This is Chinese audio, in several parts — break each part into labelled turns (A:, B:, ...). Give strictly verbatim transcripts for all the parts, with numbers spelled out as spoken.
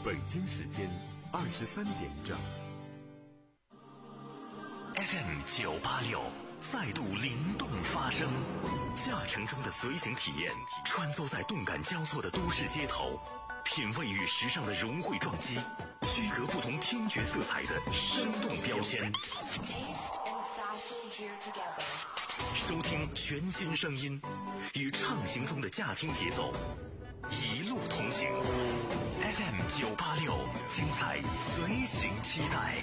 A: 北京时间二十三点整。
B: F M 九八六再度灵动发声，驾乘中的随行体验，穿梭在动感交错的都市街头，品味与时尚的融汇撞击，区隔不同听觉色彩的生动标签。收听全新声音，与畅行中的驾听节奏，一路同行。F M 九八六，精彩随行期待。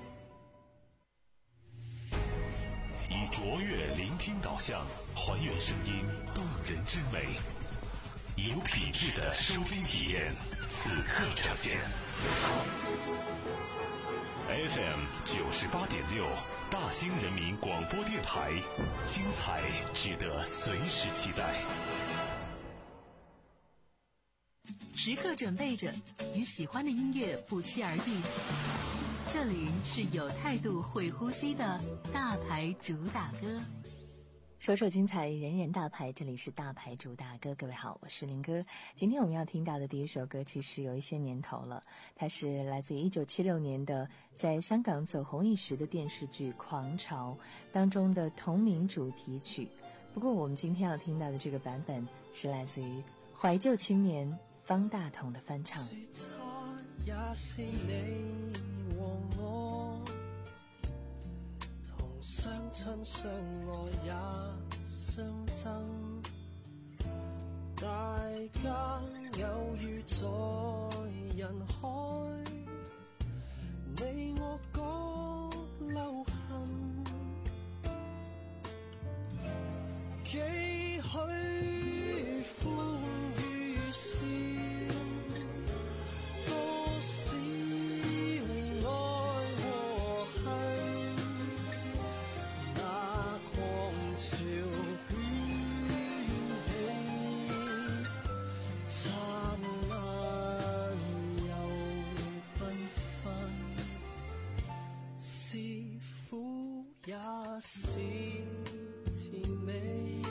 B: 以卓越聆听导向，还原声音动人之美，有品质的收听体验，此刻呈现。F M 九十八点六，大兴人民广播电台，精彩值得随时期待。
C: 时刻准备着，与喜欢的音乐不期而遇。这里是有态度会呼吸的大牌主打歌，
D: 首首精彩，人人大牌。这里是大牌主打歌，各位好，我是林哥。今天我们要听到的第一首歌其实有一些年头了，它是来自于一九七六年的在香港走红一时的电视剧《狂潮》当中的同名主题曲。不过我们今天要听到的这个版本是来自于怀旧青年方大同的翻唱。
E: 是他也是你和我，同相親相愛也相爭，大家偶遇在人海，你我各留痕，幾許歡與笑，多少愛和恨，那狂潮捲起，燦爛又繽紛，是苦也是甜美，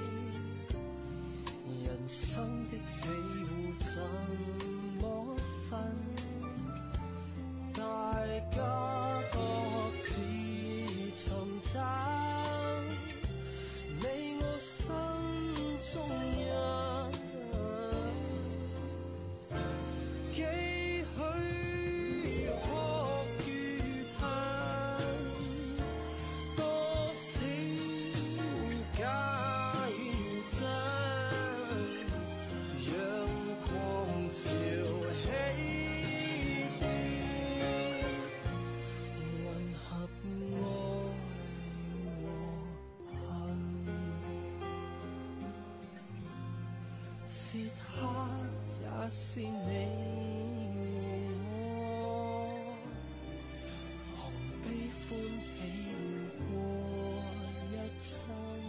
E: 人生的喜惡怎麼分？大家各自尋找你我心中人，幾許國與嘆，多少假與真，讓狂潮起變，混合愛和恨，是他也是你和我，同悲歡喜活過一生。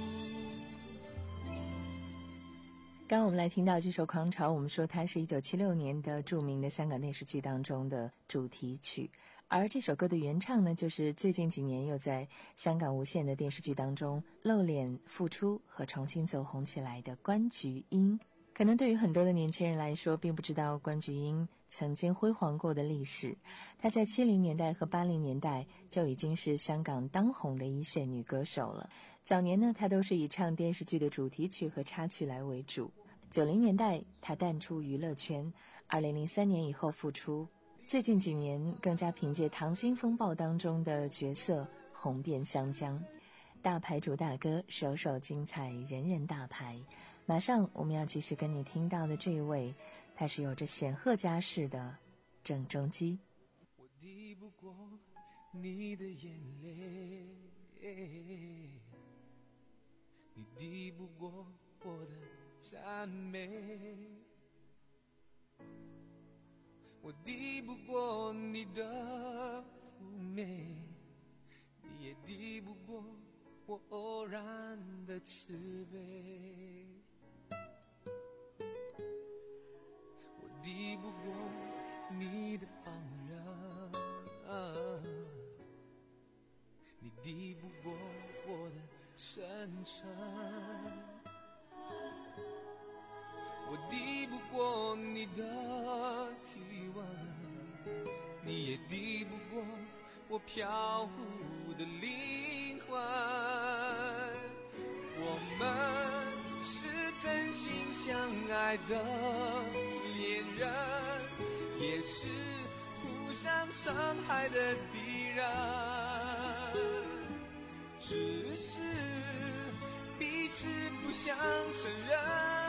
D: 刚刚我们来听到这首《狂潮》，我们说它是一九七六年的著名的香港电视剧当中的主题曲，而这首歌的原唱呢，就是最近几年又在香港无线的电视剧当中露脸复出和重新走红起来的关菊英。可能对于很多的年轻人来说，并不知道关菊英曾经辉煌过的历史。她在七零年代和八零年代就已经是香港当红的一线女歌手了。早年呢，她都是以唱电视剧的主题曲和插曲来为主。九零年代，她淡出娱乐圈，二零零三年以后复出。最近几年更加凭借《溏心风暴》当中的角色红遍湘江。大牌主打歌，首首精彩，人人大牌。马上我们要继续跟你听到的这一位，他是有着显赫家世的郑中基。
E: 我抵不过你的眼泪，你抵不过我的赞美，我抵不过你的妩媚，你也抵不过我偶然的慈悲，我抵不过你的放任，你抵不过我的真诚，我抵不过你的提问， 我飘忽的灵魂。我们是真心相爱的恋人，也是互相伤害的敌人，只是彼此不想承认，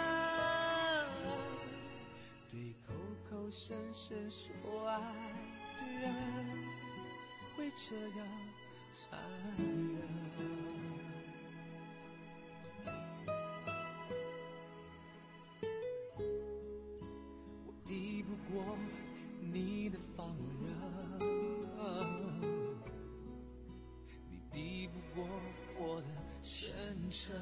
E: 对口口声声说爱的人会这样残忍。我抵不过你的放任，你抵不过我的深沉，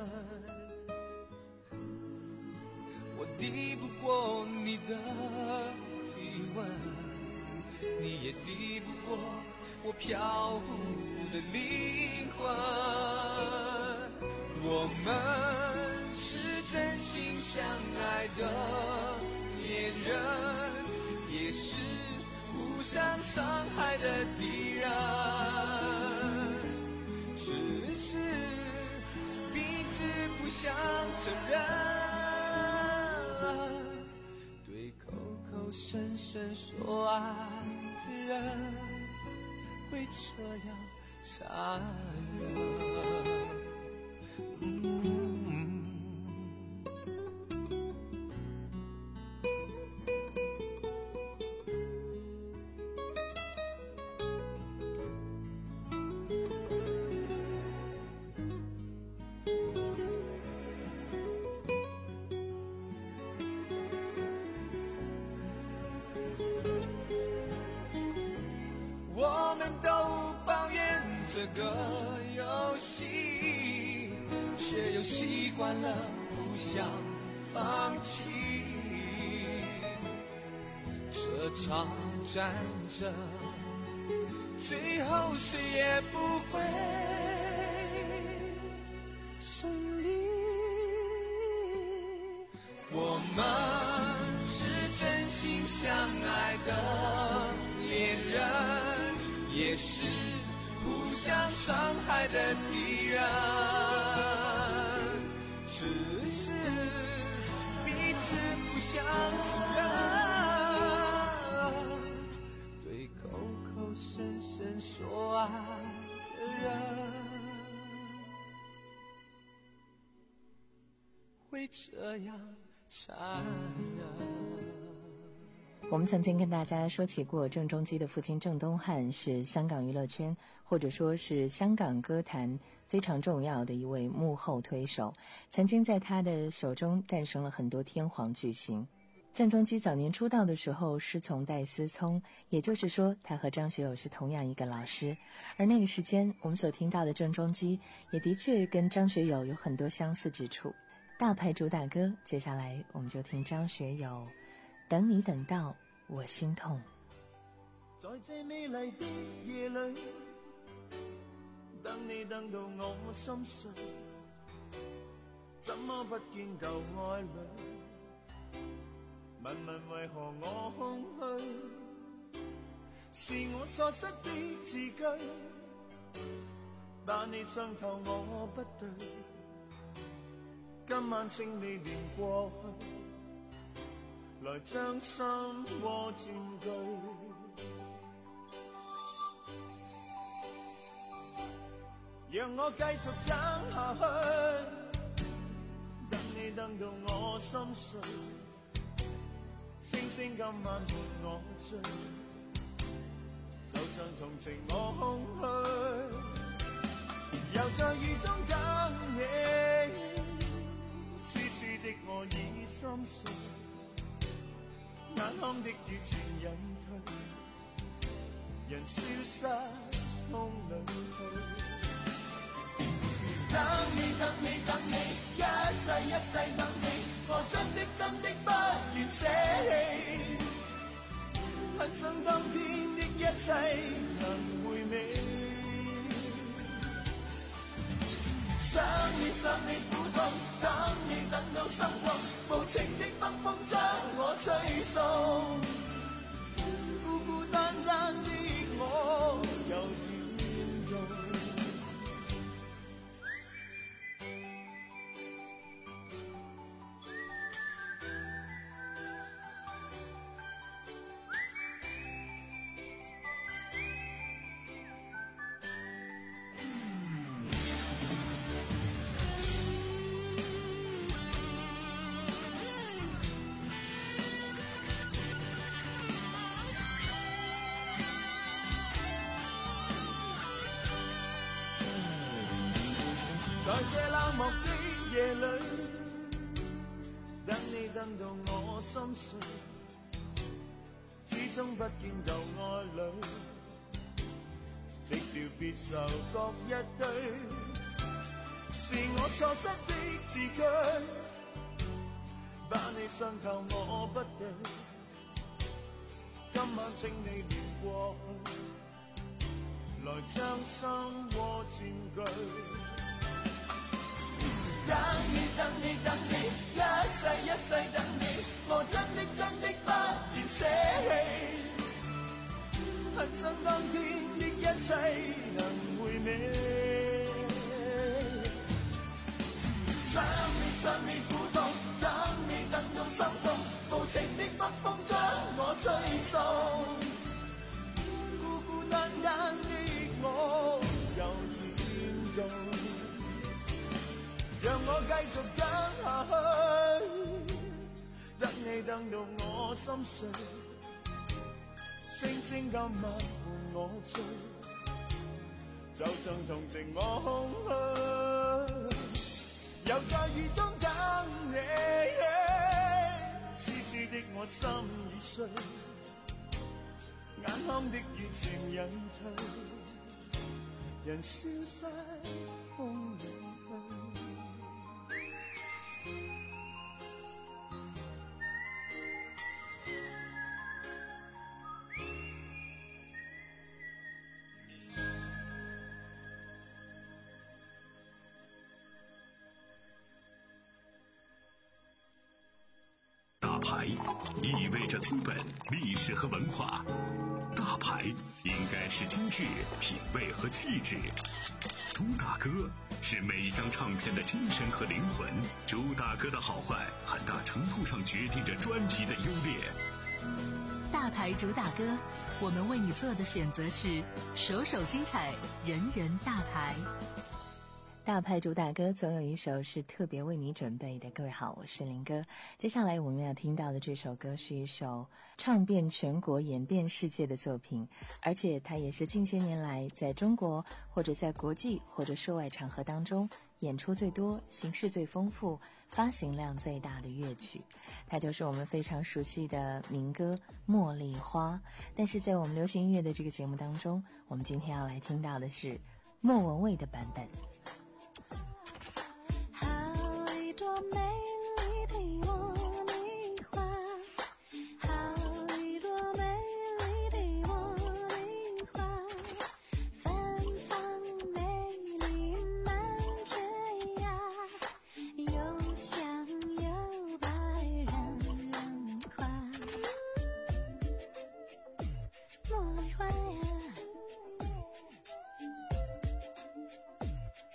E: 我抵不过你的体温，你也抵不过我飘忽的灵魂。我们是真心相爱的恋人，也是互相伤害的敌人，只是彼此不想承认，对口口声声说爱的人会这样残忍。我们都抱怨这个游戏，却又习惯了不想放弃。这场战争最后谁也不会胜利。我们是真心相爱的恋人，也是互相伤害的敌人，只是彼此不想承认，对口口声声说爱的人会这样残忍。
D: 我们曾经跟大家说起过，郑中基的父亲郑东汉是香港娱乐圈或者说是香港歌坛非常重要的一位幕后推手，曾经在他的手中诞生了很多天皇巨星。郑中基早年出道的时候师从戴思聪，也就是说他和张学友是同样一个老师，而那个时间我们所听到的郑中基也的确跟张学友有很多相似之处。大牌主打歌，接下来我们就听张学友等你等到我心痛。
F: 在这美丽的夜里，等你等到我心碎，怎么不见旧爱侣？问问为何我空虚？是我错失的字句，但你伤透我不对。今晚请你念过去，來將心窩佔據，讓我繼續等下去，等你等到我心碎，星星今晚伴我醉，就像同情我空虛，又在雨中等你，痴痴的我已心碎。眼眶的雨全隱退，人消失風裏去。等你等你等你，一世一世等你，我真的真的不願捨棄。很想當天的一切能回味，想你想你苦痛，等你等到心痛，無情的北風將我吹送，孤孤單單的我，猶在这冷漠的夜里，等你等到我心碎，始终不見舊愛侶，寂寥別愁各一堆，是我錯失的字句，把你傷透我不對，今晚請你念過去，來將心窩佔據。等你等你等你，一世一世等你，我真的真的不願捨棄，很想當天的一切能回味，想你想你苦痛，等你等到心痛，無情的北風將我吹送，孤孤單單的我又點動，讓我繼續等下去，等你等到我心碎，星星今晚伴我醉，就像同情我空虛，又在雨中等你，痴痴的我心已碎，眼眶的熱情隱退，人消失風裏去。
B: 大牌意味着资本、历史和文化，大牌应该是精致、品味和气质。朱大哥是每一张唱片的精神和灵魂，朱大哥的好坏很大程度上决定着专辑的优劣。
C: 大牌主打歌，我们为你做的选择是首首精彩，人人大牌。
D: 大牌主打歌总有一首是特别为你准备的。各位好，我是林哥。接下来我们要听到的这首歌是一首唱遍全国演遍世界的作品，而且它也是近些年来在中国或者在国际或者涉外场合当中演出最多、形式最丰富、发行量最大的乐曲。它就是我们非常熟悉的民歌《茉莉花》。但是在我们流行音乐的这个节目当中，我们今天要来听到的是莫文蔚的版本。
G: 多美丽的茉莉花，好一朵美丽的茉莉花，芬芳美丽满枝桠，又香又白人人夸。茉莉花呀，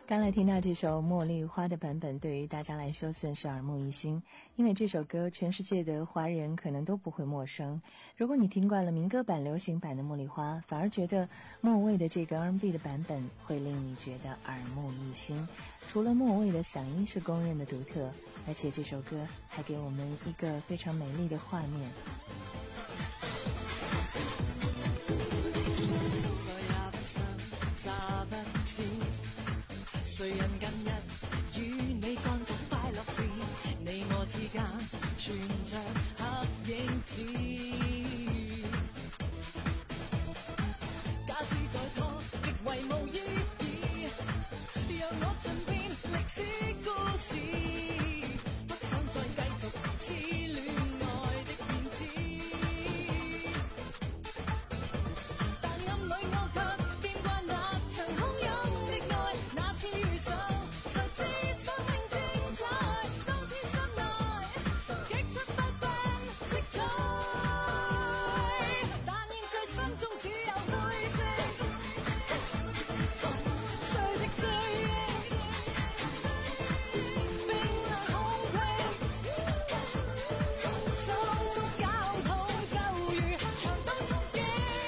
D: 刚才听到这首《茉莉花》的版本，对于大家来说算是耳目一新，因为这首歌全世界的华人可能都不会陌生。如果你听惯了民歌版、流行版的《茉莉花》，反而觉得莫蔚的这个 R and B 的版本会令你觉得耳目一新。除了莫蔚的嗓音是公认的独特，而且这首歌还给我们一个非常美丽的画面。
H: 谁人近日與你幹着快樂事？你我之間存着黑影子。假使再拖，亦為無意義。讓我盡變歷史故事，不想再繼續痴戀愛的騙子。但暗裏我卻見慣那場洶湧的愛，那次遇上才知生命精彩。當天心內擊出不分色彩，但現在心中只有灰色。誰的追憶，冰冷空隙，心中交通就如長島憧憬。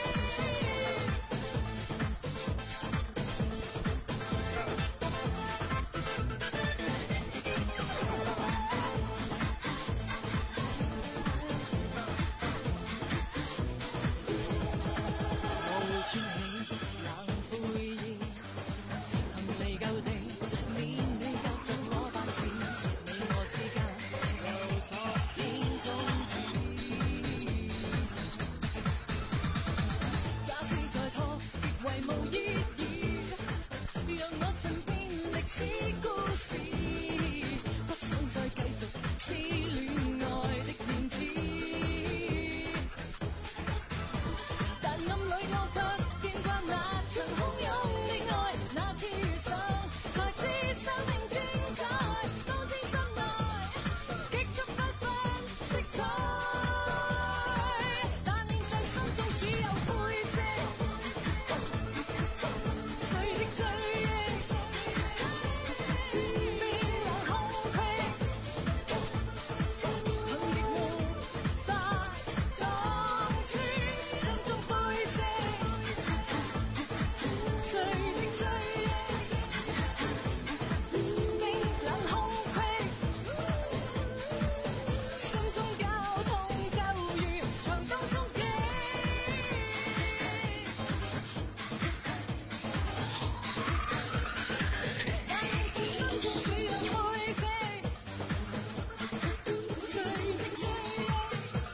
H: 我會穿起冷灰衣，行離舊地，免你隔着我辦事。你我之間由昨天終止。假使再拖，亦為無意義。讓我盡變歷史故事，不想再繼續痴戀愛的騙子。但暗裏我卻見慣那場洶湧的愛，那次遇上才知生命精彩。當天心內擊出不分色彩，但現在心中只有灰色。誰的追憶，冰冷空隙，恨亦無法撞穿心中灰色。誰的追憶，冰冷空隙，心中交通就如長島憧憬。但現在心中只有灰色。誰的追憶，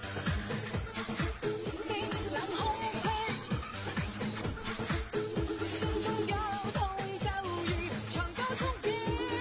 H: 冰冷空隙，心中交通就如長島憧憬。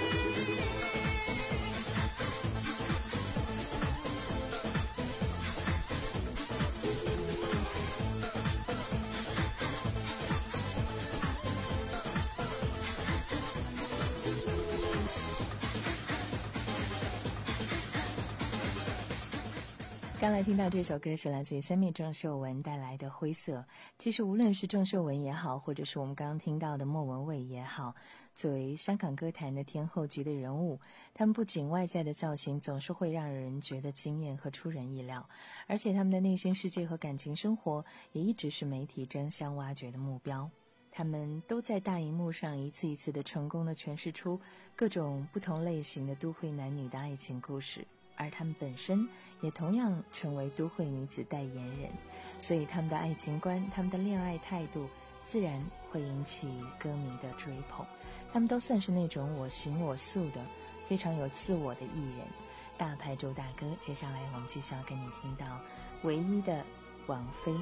D: 刚才听到这首歌是来自于三面郑秀文带来的《灰色》。其实无论是郑秀文也好，或者是我们刚刚听到的莫文蔚也好，作为香港歌坛的天后级的人物，他们不仅外在的造型总是会让人觉得惊艳和出人意料，而且他们的内心世界和感情生活也一直是媒体争相挖掘的目标。他们都在大荧幕上一次一次的成功的诠释出各种不同类型的都会男女的爱情故事，而他们本身也同样成为都会女子代言人，所以他们的爱情观，他们的恋爱态度自然会引起歌迷的追捧。他们都算是那种我行我素的非常有自我的艺人。大牌周大哥，接下来我们继续要跟你听到唯一的王菲。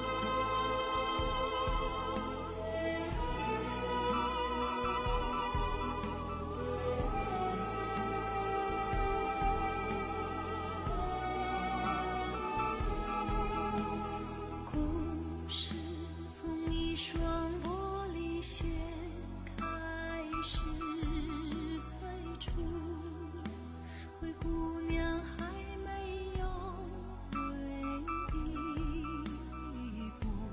G: 故事从一双玻璃鞋开始催促，灰姑娘还没有回忆。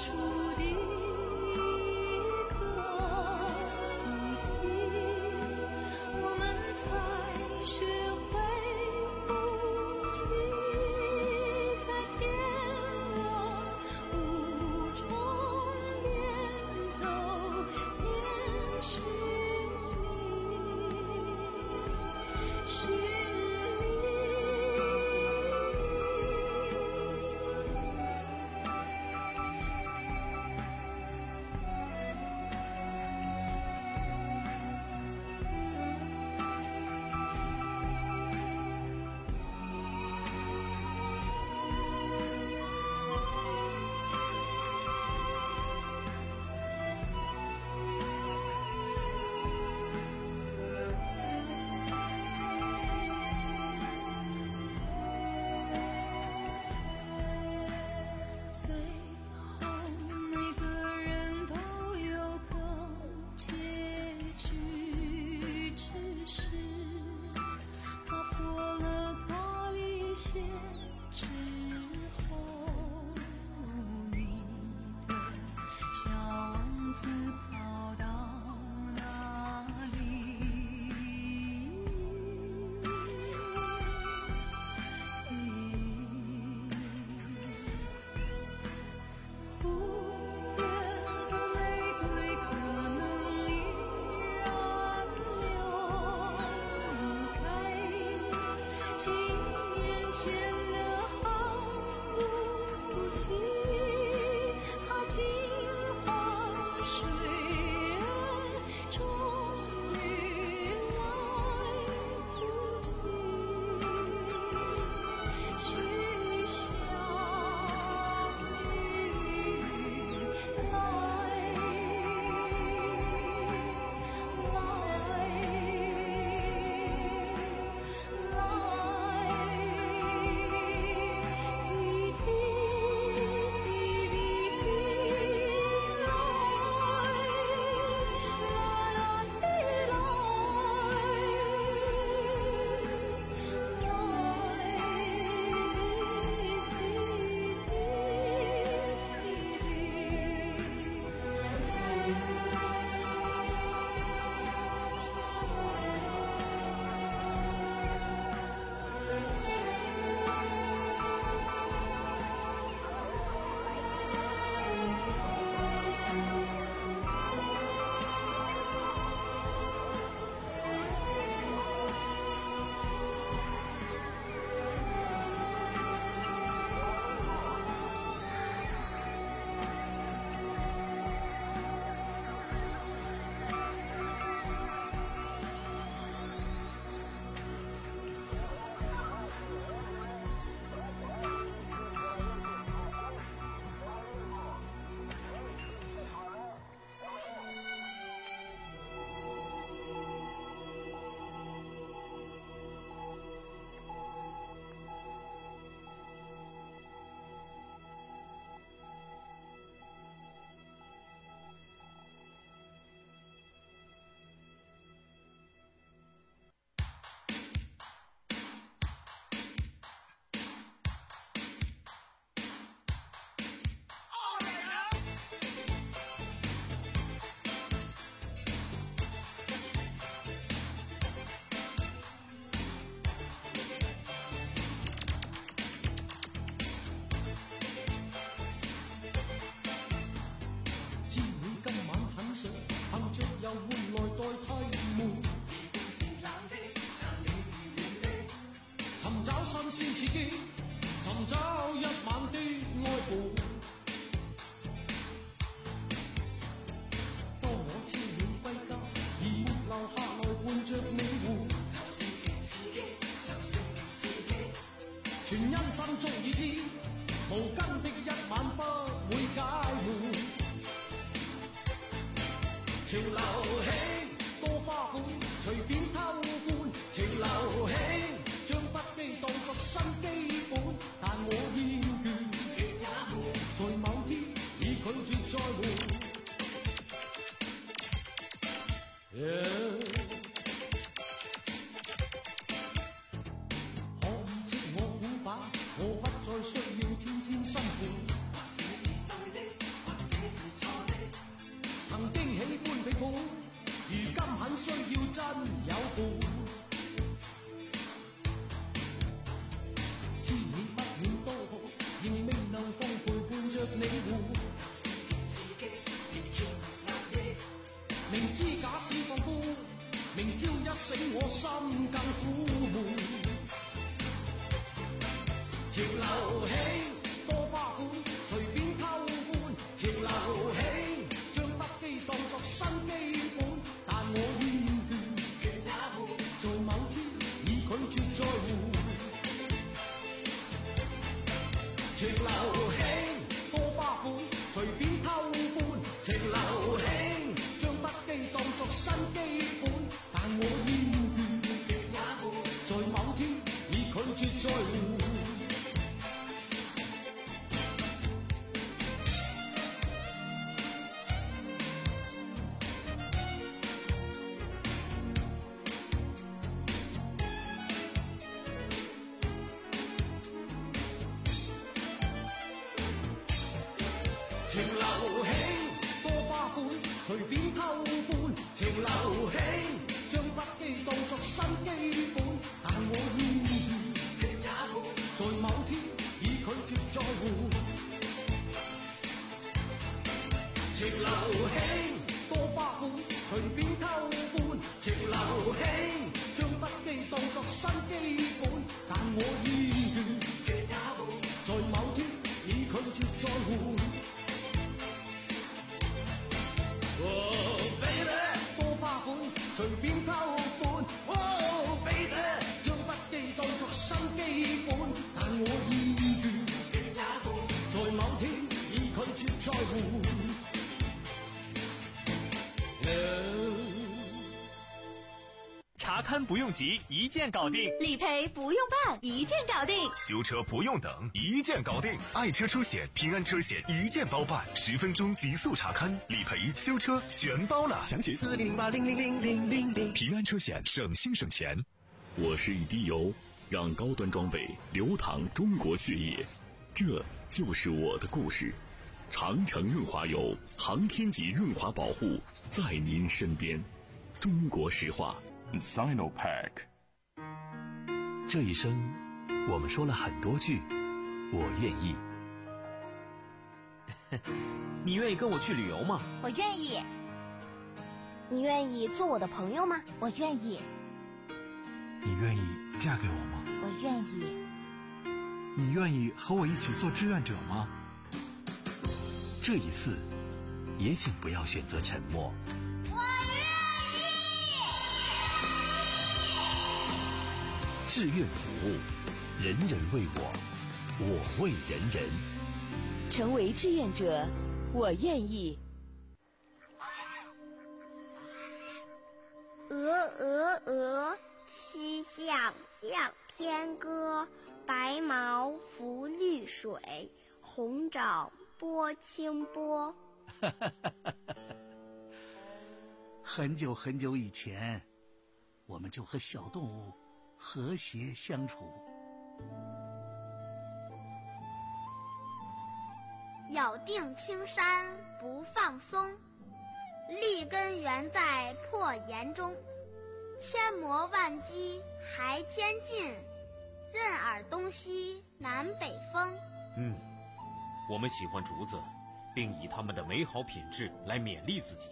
F: 我不再需要天天辛苦， 伴，如今很需要真友伴。知你不免多好，仍未能放陪伴着你活。明知假使放寬，明朝一醒我心更苦悶。潮流興多花款，隨便偷歡。潮流興將不羈當作新基本，但我厭倦，在某天已拒絕再換。潮流興多花款，隨便偷歡。潮流興當作新基本，但我厭倦，在某天已拒絕再換。潮流興多花款，隨便偷歡。潮流興將不羈當作新基本，但我厭倦，在某天已拒絕再換。潮流興多花款，隨便偷歡。潮流興將不羈當作新基本，但我厭倦，在某天已拒絕再換。Oh baby， 多花款，隨便偷歡。Oh baby， 將不羈當作新基本，但我厭倦，在某天已拒絕再換。
I: 查勘不用急，一键搞定；
J: 理赔不用办，一键搞定；
B: 修车不用等，一键搞定。爱车出险，平安车险一键包办，十分钟极速查勘、理赔、修车全包了。详询四零零八零零零零零零。平安车险，省心省钱。
K: 我是一滴油，让高端装备流淌中国血液，这就是我的故事。长城润滑油，航天级润滑保护，在您身边。中国石化。
L: Sinopac。
M: 这一生我们说了很多句我愿意。
N: 你愿意跟我去旅游吗？
O: 我愿意。你愿意做我的朋友吗？我愿意。
P: 你愿意嫁给我吗？
O: 我愿意。
P: 你愿意和我一起做志愿者吗？
M: 这一次也请不要选择沉默。志愿服务，人人为我，我为人人。
J: 成为志愿者，我愿意。
Q: 鹅鹅鹅，曲项向天歌。白毛浮绿水，红掌拨清波。
R: 很久很久以前，我们就和小动物和谐相处。
Q: 咬定青山不放松，立根原在破岩中。千磨万击还坚劲，任尔东西南北风。
N: 嗯，我们喜欢竹子，并以它们的美好品质来勉励自己。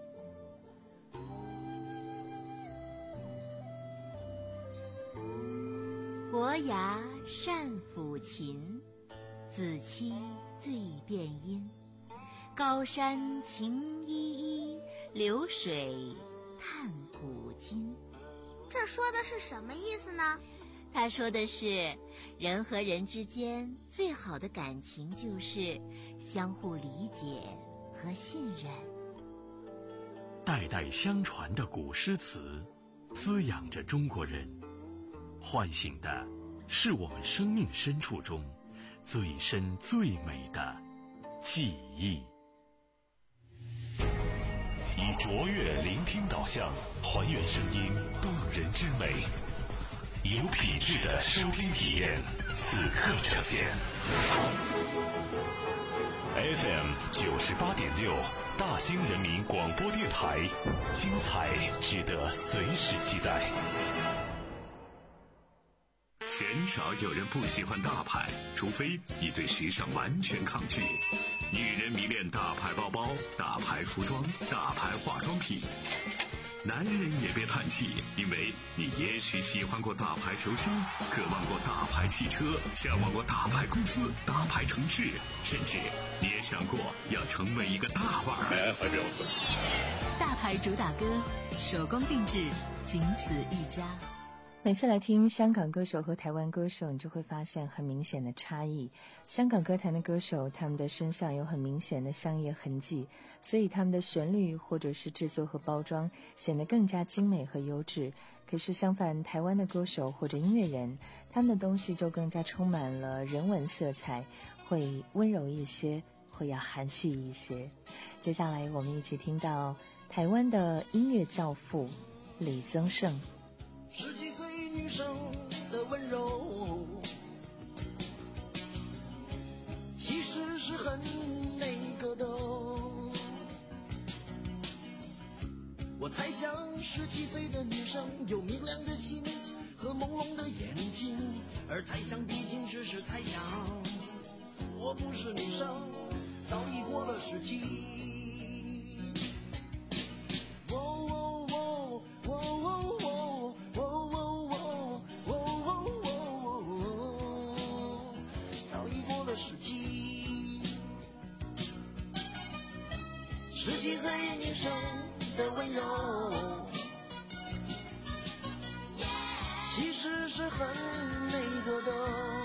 S: 伯牙善抚琴，子期最辨音。高山晴依依，流水探古今。
Q: 这说的是什么意思呢？
S: 他说的是，人和人之间最好的感情就是相互理解和信任。
M: 代代相传的古诗词，滋养着中国人，唤醒的是我们生命深处中最深最美的记忆。
B: 以卓越聆听导向，还原声音动人之美，有品质的收听体验，此刻呈现。 F M 九十八点六，大兴人民广播电台，精彩值得随时期待。鲜少有人不喜欢大牌，除非你对时尚完全抗拒。女人迷恋大牌包包、大牌服装、大牌化妆品。男人也别叹气，因为你也许喜欢过大牌球星，渴望过大牌汽车，向往过大牌公司、大牌城市，甚至你也想过要成为一个大腕儿。
C: 大牌主打歌，手工定制，仅此一家。
D: 每次来听香港歌手和台湾歌手，你就会发现很明显的差异。香港歌坛的歌手，他们的身上有很明显的商业痕迹，所以他们的旋律或者是制作和包装显得更加精美和优质。可是相反，台湾的歌手或者音乐人，他们的东西就更加充满了人文色彩，会温柔一些，会要含蓄一些。接下来我们一起听到台湾的音乐教父李宗盛。
L: 十几岁女生的温柔，其实是很那个的。我猜想十七岁的女生有明亮的心和朦胧的眼睛，而猜想毕竟只是猜想。我不是女生，早已过了十七。十几岁女生的温柔，其实是很那个的。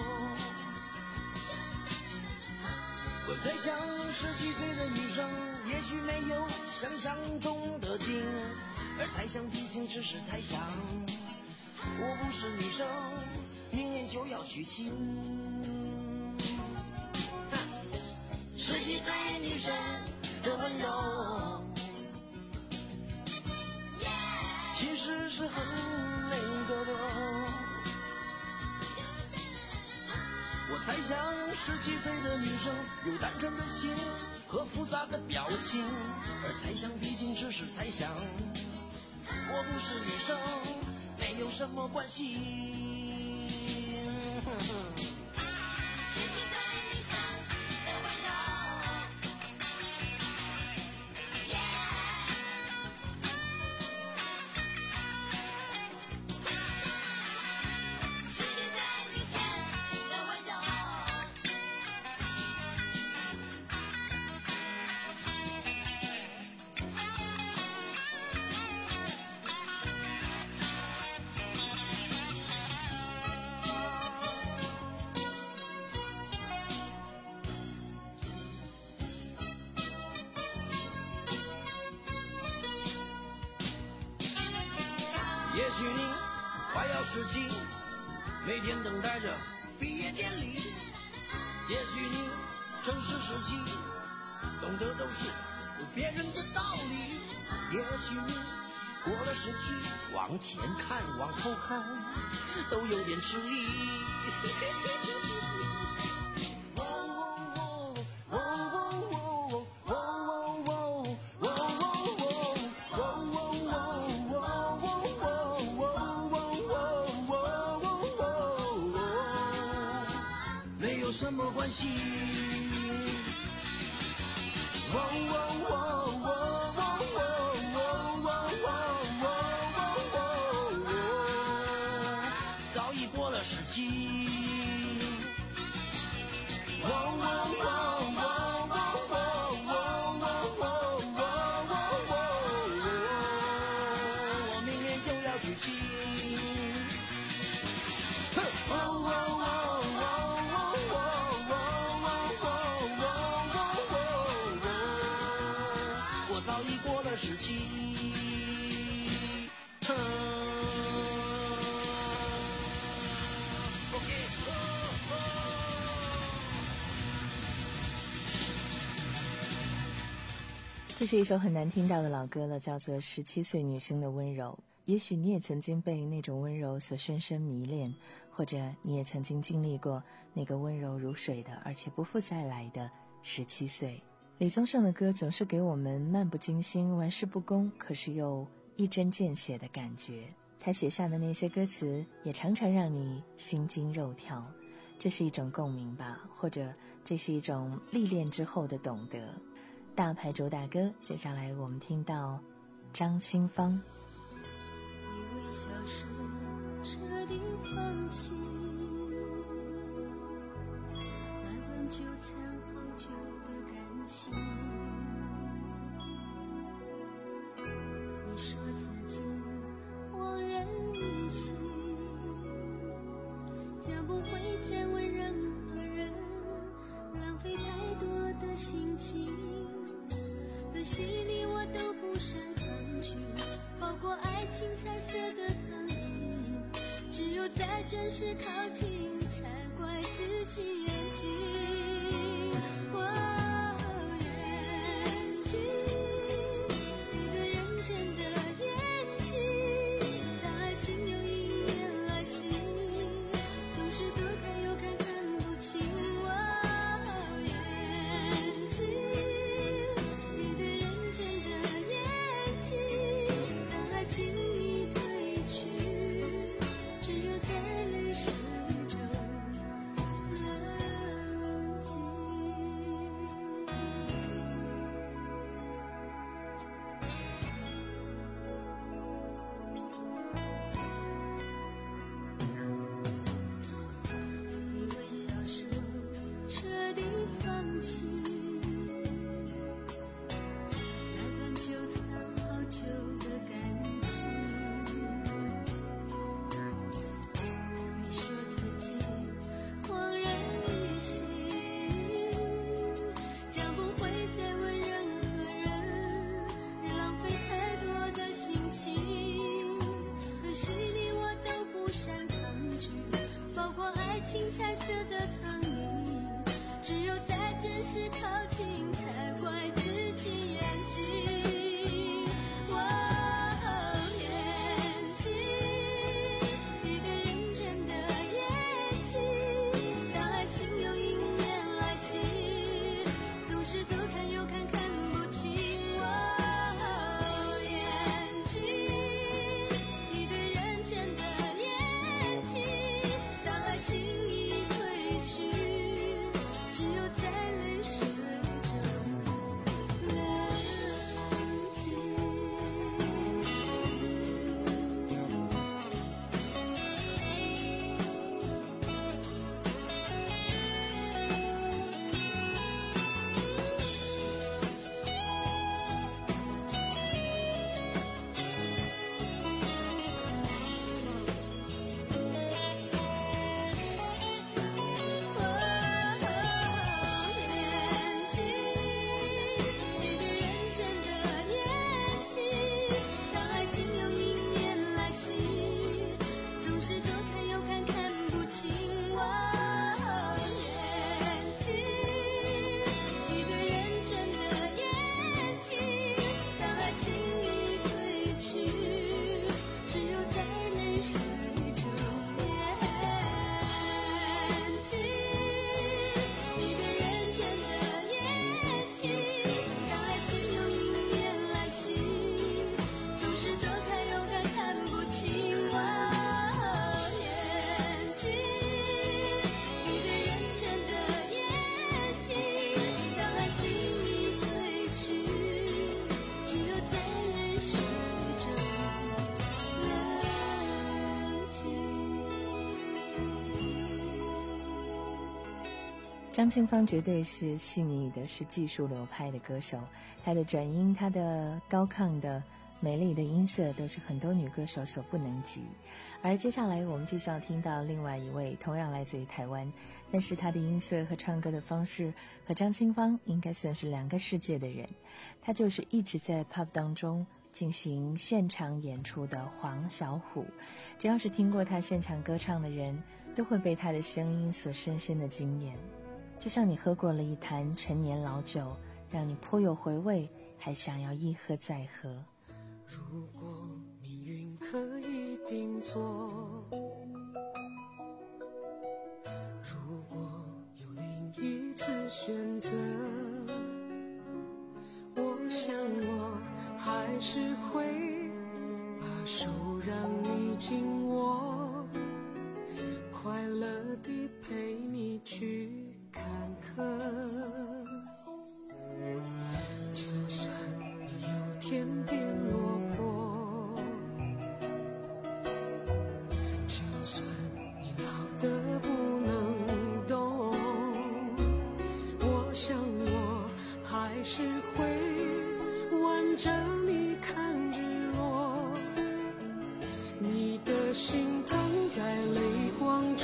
L: 我猜想十几岁的女生也许没有想象中的精，而猜想毕竟只是猜想。我不是女生，明年就要娶亲。十几岁女生的温柔，其实是很那个的。我猜想十七岁的女生有单纯的心和复杂的表情，而猜想毕竟只是猜想。我不是女生，没有什么关系。也许你快要十七，每天等待着毕业典礼。也许你正是十七，懂得都是别人的道理。也许你过了十七，往前看往后看都有点吃力。什么关系？早已过了十七。我明年就要娶妻。早已过了十七。
D: 这是一首很难听到的老歌了，叫做《十七岁女生的温柔》。也许你也曾经被那种温柔所深深迷恋，或者你也曾经经历过那个温柔如水的而且不复再来的十七岁。李宗盛的歌总是给我们漫不经心、玩世不恭，可是又一针见血的感觉。他写下的那些歌词也常常让你心惊肉跳，这是一种共鸣吧，或者这是一种历练之后的懂得。大牌主打歌，接下来我们听到张清芳。
H: 你微笑时彻底放弃那段纠缠好久的感情，你说自己恍然一醒，将不会再问任何人，浪费太多的心情，可惜你我都不善抗拒，包括爱情彩色的糖衣，只有在真实靠近才怪自己眼睛。我眼睛，你的认真的眼睛，当爱情有迎面来袭，总是左看右看看不清。我眼睛，你的认真的眼睛，当爱情已褪去，只有在泪水中冷静。你微笑时彻底放弃那段纠缠好久的感情，你说自己恍然一醒，将不会再问任何人，浪费太多的心情，可惜你我都不善抗拒，包括爱情彩色的糖衣，只有在真实靠近才怪自己眼睛。我眼睛，你的认真的眼睛，当爱情有迎面来袭，总是左看右看看不清。我眼睛，你的认真的眼睛，当爱情已褪去，只有在泪水中冷静。我眼睛，你的认真的眼睛，当爱情有迎面来袭，总是左看右看看不清。我眼睛，你的认真的眼睛，当爱情已褪去，只有在泪水中。眼睛，你的认真的眼睛，当爱情有迎面来袭，总是左看右看看不清。我眼睛，你的认真的眼睛，当爱情已褪去，只有在泪水中冷静。
D: 张清芳绝对是细腻的，是技术流派的歌手，她的转音，她的高亢的美丽的音色都是很多女歌手所不能及。而接下来我们就是要听到另外一位同样来自于台湾，但是她的音色和唱歌的方式和张清芳应该算是两个世界的人。她就是一直在 pub 当中进行现场演出的黄小琥。只要是听过她现场歌唱的人，都会被她的声音所深深的惊艳，就像你喝过了一坛陈年老酒，让你颇有回味，还想要一喝再喝。
E: 如果命运可以定做，如果有另一次选择， 想我还是会把手让你紧握，快乐地陪你去看客。就算你有天变落魄，就算你老得不能动，我想我还是会挽着你看日落，你的心疼在泪光中，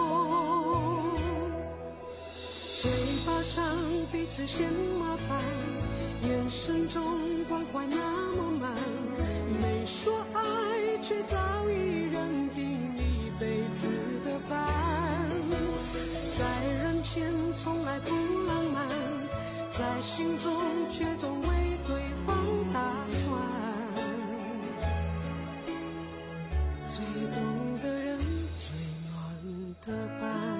E: 嘴巴上彼此嫌麻烦，眼神中关怀那么满，没说爱却早已认定一辈子的伴，在人前从来不浪漫，在心中却总为对方打算，最懂的人最暖的伴。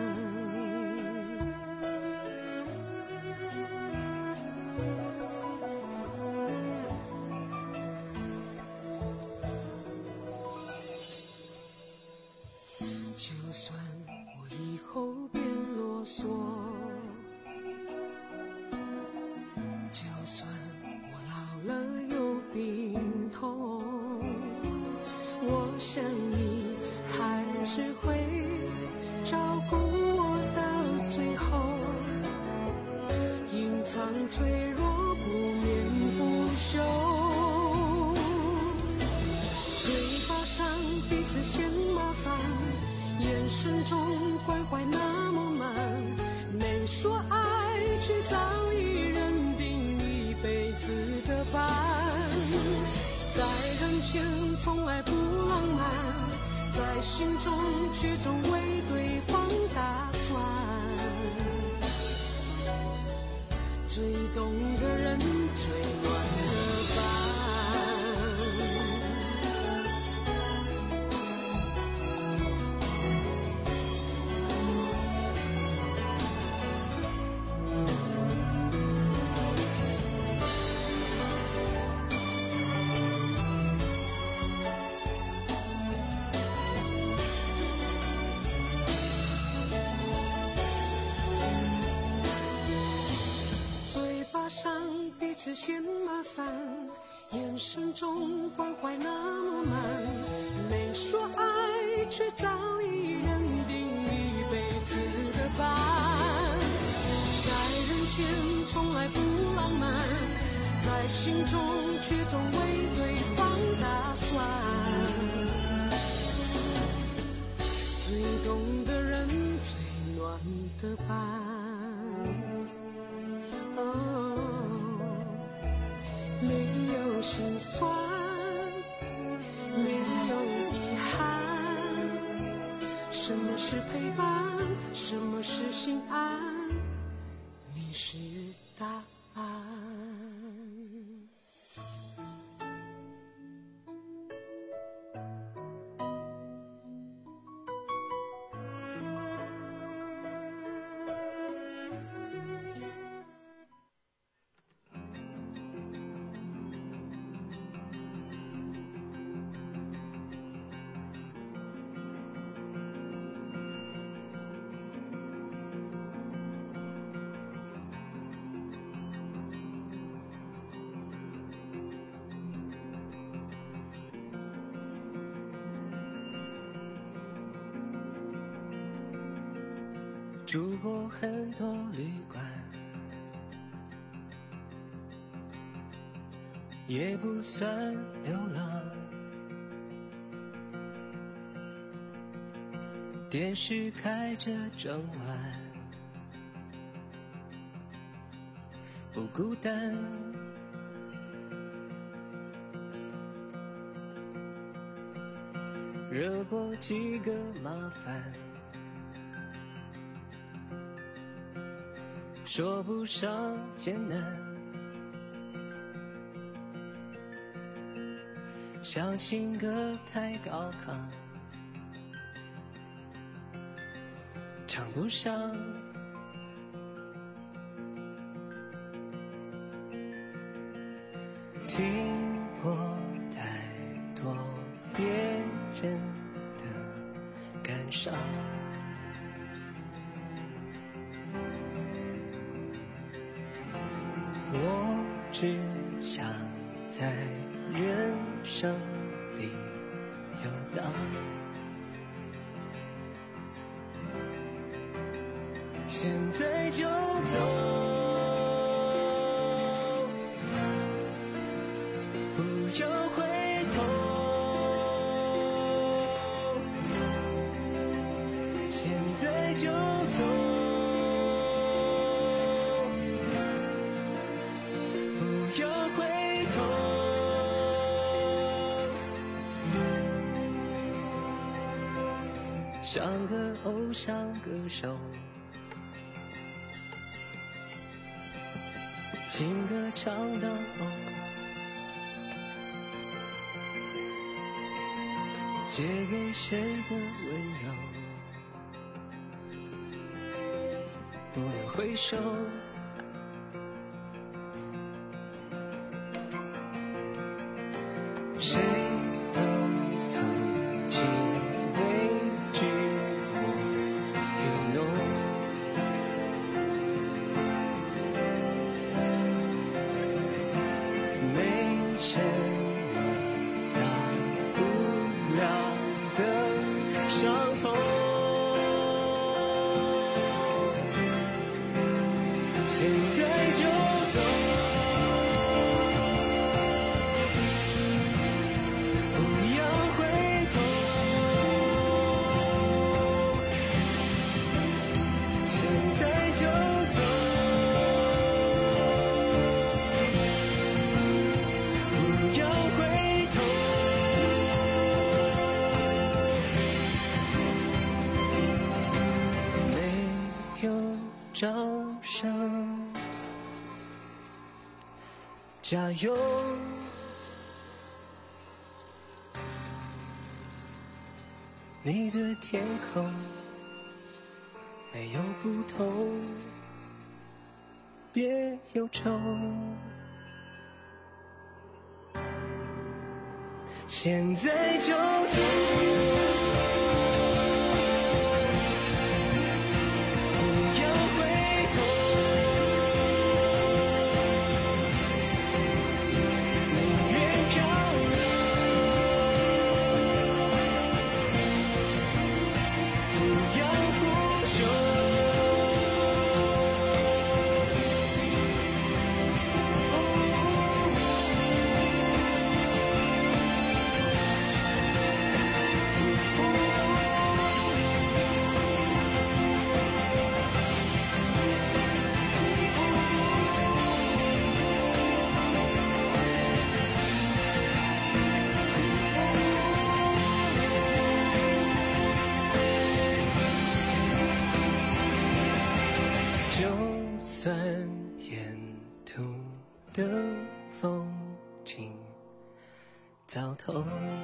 E: 就算我以后变啰嗦，就算我老了有病痛，我想你还是会照顾我到最后，隐藏脆弱不眠不休，嘴巴上彼此嫌麻烦，眼神中关怀那么满，没说爱却早已认定一辈子的伴，在人前从来不浪漫，在心中却总为对方打算，最懂的人最暖的伴。彼此嫌麻烦，眼神中关怀那么满，没说爱却早已认定一辈子的伴，在人前从来不浪漫，在心中却总为对方打算，最懂的人最暖的伴。没有心酸，没有遗憾，什么是陪伴，什么是心安，你是答案。住过很多旅馆，也不算流浪。电视开着整晚，不孤单。惹过几个麻烦，说不上艰难，像情歌太高亢，唱不上。 听过太多别人的感伤，我只想在人生里游荡，现在就走，不要回头，现在就走，不要回头，像个偶像歌手，情歌唱到红，借给谁的温柔，不能回首。谁都曾经畏惧我愚弄，没什么大不了的伤痛，现在就走，不要回头，现在就走，不要回头，没有掌声，加油！你的天空没有不同，别忧愁，现在就走，不要回头，宁愿漂流，不要腐朽，就算沿途的风景糟透。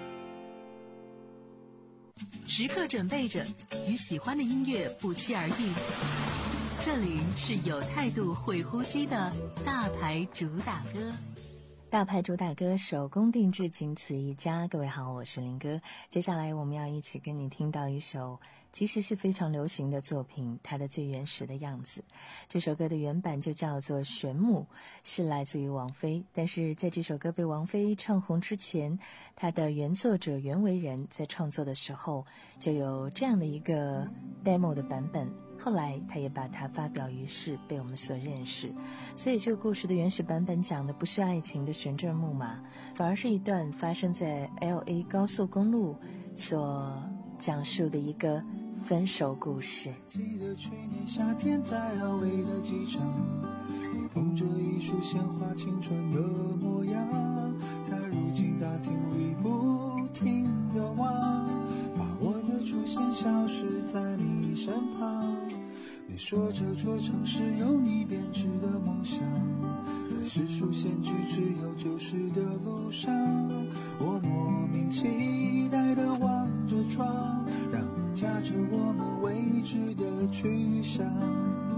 C: 时刻准备着与喜欢的音乐不期而遇。这里是有态度、会呼吸的大牌主打歌。
D: 大牌主打歌手工定制，仅此一家。各位好，我是林哥。接下来我们要一起跟你听到一首其实是非常流行的作品，它的最原始的样子。这首歌的原版就叫做《玄母》，是来自于王菲。但是在这首歌被王菲唱红之前，它的原作者袁惟仁在创作的时候就有这样的一个 demo 的版本，后来他也把它发表于世，被我们所认识。所以这个故事的原始版本讲的不是爱情的旋转木马，反而是一段发生在 L A 高速公路所讲述的一个分手故事。
T: 记得去年夏天在 L A 的机场，你捧着一束鲜花，青春的模样，在如今大厅里不停地望，把我的出现消失在你身旁。你说这座城市有你编织的梦想，在世俗限制只有旧时的路上，我莫名期待地望着窗，让人驾着我们未知的去向。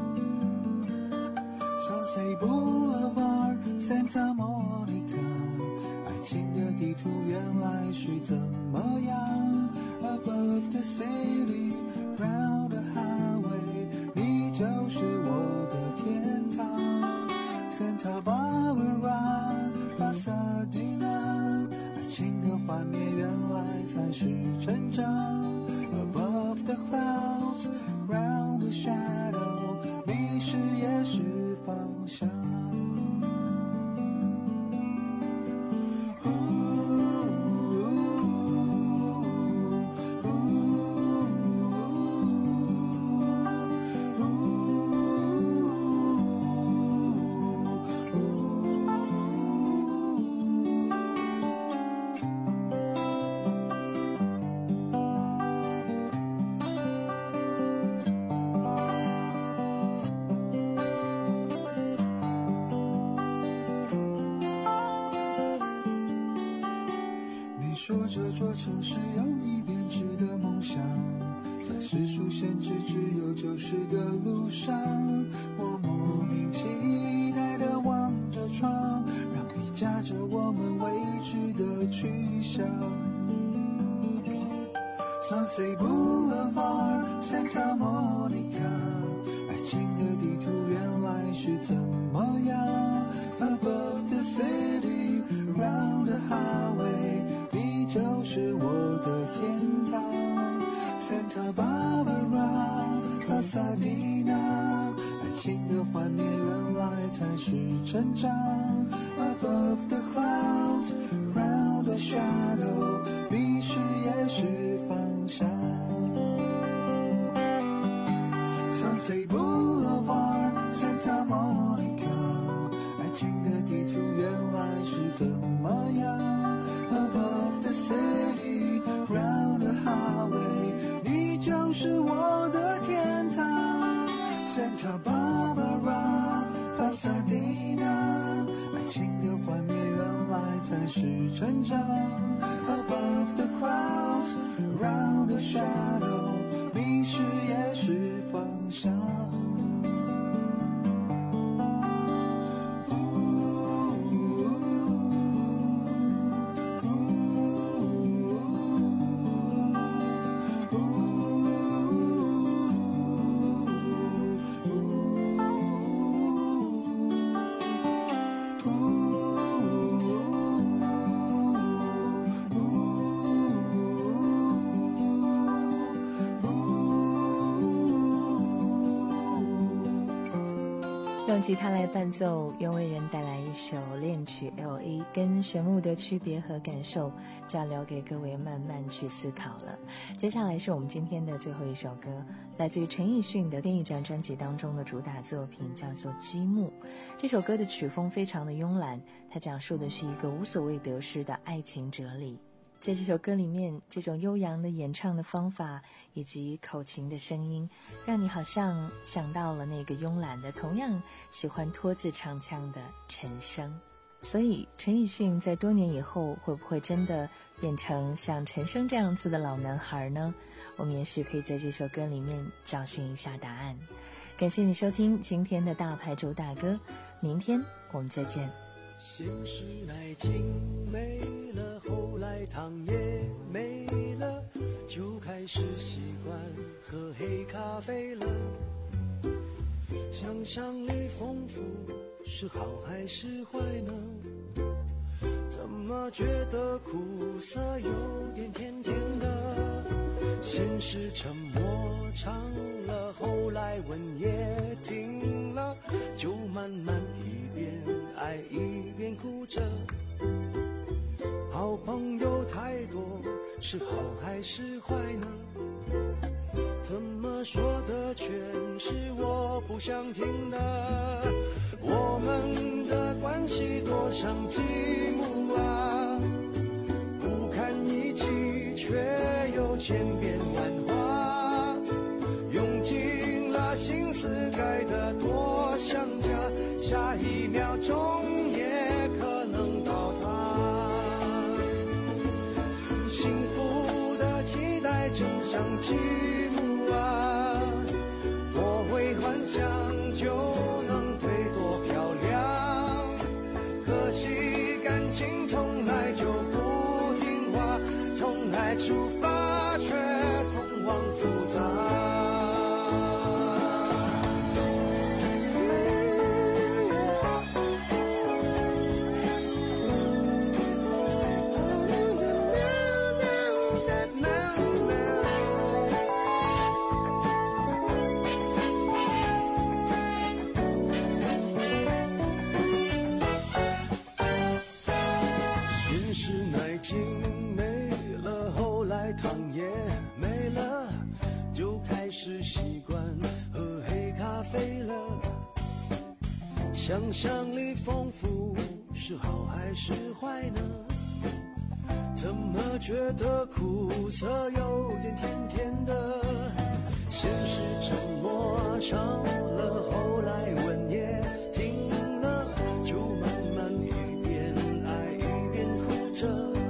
T: Sunset Boulevard Santa Monica 图原来是怎么样。 Above the city, round the highway， 你就是我的天堂。Santa Barbara, Pasadena， 爱情的幻灭原来才是成长。Above the clouds, round the shadow， 迷失也是方向。说这座城市有你编织的梦想，在世俗限制只有旧时的路上，我莫名期待地望着窗，让你驾着我们未知的去向。Sunset Boulevard, Santa Monica， 爱情的地图原来是怎么样。 Above the city, round the highway， 你就是我的天堂。 Santa Barbara, Pasadena， 爱情的幻灭原来才是成长。 Above the clouds, round the shadow， 迷失也是方向。 Sunset Boulevard, Santa Monica， 爱情的地图原来是怎么样。 Above the city, round the highway， 你就是我的天堂。 Santa Barbara, Pasadena， 爱情的幻灭原来才是成长。 Above the clouds, round the shadow， 迷失也是方向。
D: 用吉他来伴奏，袁惟仁带来一首恋曲 L A， 跟玄牧的区别和感受，就要留给各位慢慢去思考了。接下来是我们今天的最后一首歌，来自于陈奕迅的《天翼展》专辑当中的主打作品，叫做《积木》。这首歌的曲风非常的慵懒，它讲述的是一个无所谓得失的爱情哲理。在这首歌里面，这种悠扬的演唱的方法以及口琴的声音，让你好像想到了那个慵懒的同样喜欢拖字唱腔的陈升。所以陈奕迅在多年以后会不会真的变成像陈升这样子的老男孩呢？我们也许可以在这首歌里面找寻一下答案。感谢你收听今天的大牌主打歌，明天我们再见。
F: 先是爱情没了，后来糖也没了，就开始习惯喝黑咖啡了。想象力丰富是好还是坏呢？怎么觉得苦涩有点甜甜的？先是沉默长了，后来吻也停了，就慢慢一边爱一边哭着。好朋友太多是好还是坏呢？怎么说的全是我不想听的？我们的关系多像积木啊，不堪一击却又千变万化，用尽了心思盖得多像家，下一秒钟也可能倒塌。幸福的期待就像积木啊，我会幻想就能飞多漂亮，可惜感情从来就不出发却通往复杂。想象力丰富是好还是坏呢？怎么觉得苦涩有点甜甜的？先是沉默长了，后来吻也停了，就慢慢一边爱一边哭着。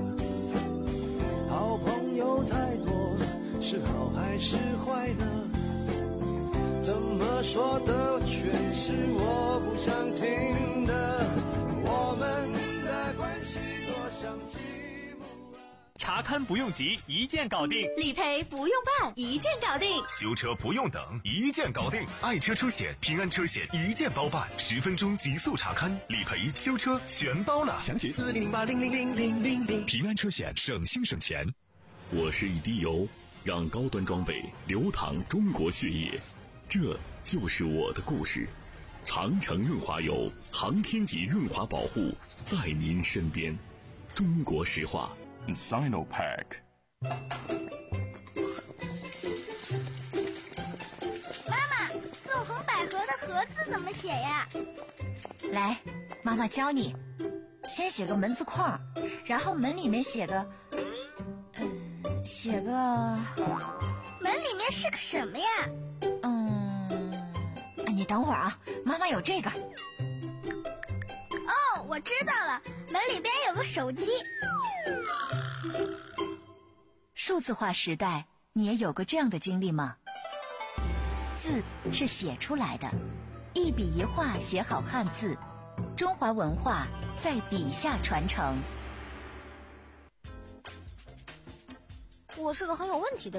F: 好朋友太多是好还是坏呢？怎么说的全是我不想听的，我们的关系多像积木。
I: 查看不用急，一键搞定；
J: 理赔不用办，一键搞定；
B: 修车不用等，一键搞定。爱车车险、平安车险一键包办，十分钟极速查看，理赔、修车全包了。详情四零零八零零零零零零。平安车险，省心省钱。
K: 我是一滴油，让高端装备流淌中国血液。这就是我的故事。长城润滑油，航天级润滑保护，在您身边。中国石化
U: Sinopack。
Q: 妈妈，纵横捭阖的阖字怎么写呀？
S: 来，妈妈教你。先写个门字框，然后门里面写个嗯写个
Q: 门里面是个什么呀？
S: 你等会儿啊，妈妈有这个。
Q: 哦，我知道了，门里边有个手机。
S: 数字化时代，你也有过这样的经历吗？字是写出来的，一笔一画写好汉字，中华文化在笔下传承。
O: 我是个很有问题的人。